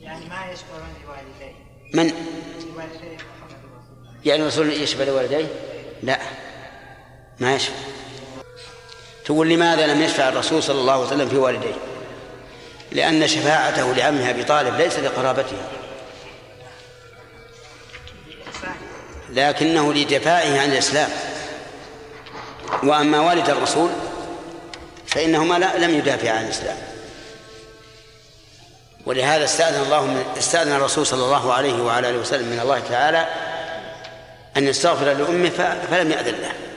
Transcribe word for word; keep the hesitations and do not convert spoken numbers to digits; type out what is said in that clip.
يعني ما يشبه لوالديه. من؟ يعني الرسول يشبه لوالديه؟ لا ما يشبه. تقول لماذا لم يشفع الرسول صلى الله عليه وسلم في والديه؟ لأن شفاعته لعمه أبي طالب ليس لقرابتها، لكنه لدفاعه عن الإسلام. وأما والد الرسول فإنهما لم يدافع عن الإسلام، ولهذا استأذن الله من استأذن الرسول صلى الله عليه وعلى آله وسلم من الله تعالى أن يستغفر لأمه فلم يأذن له.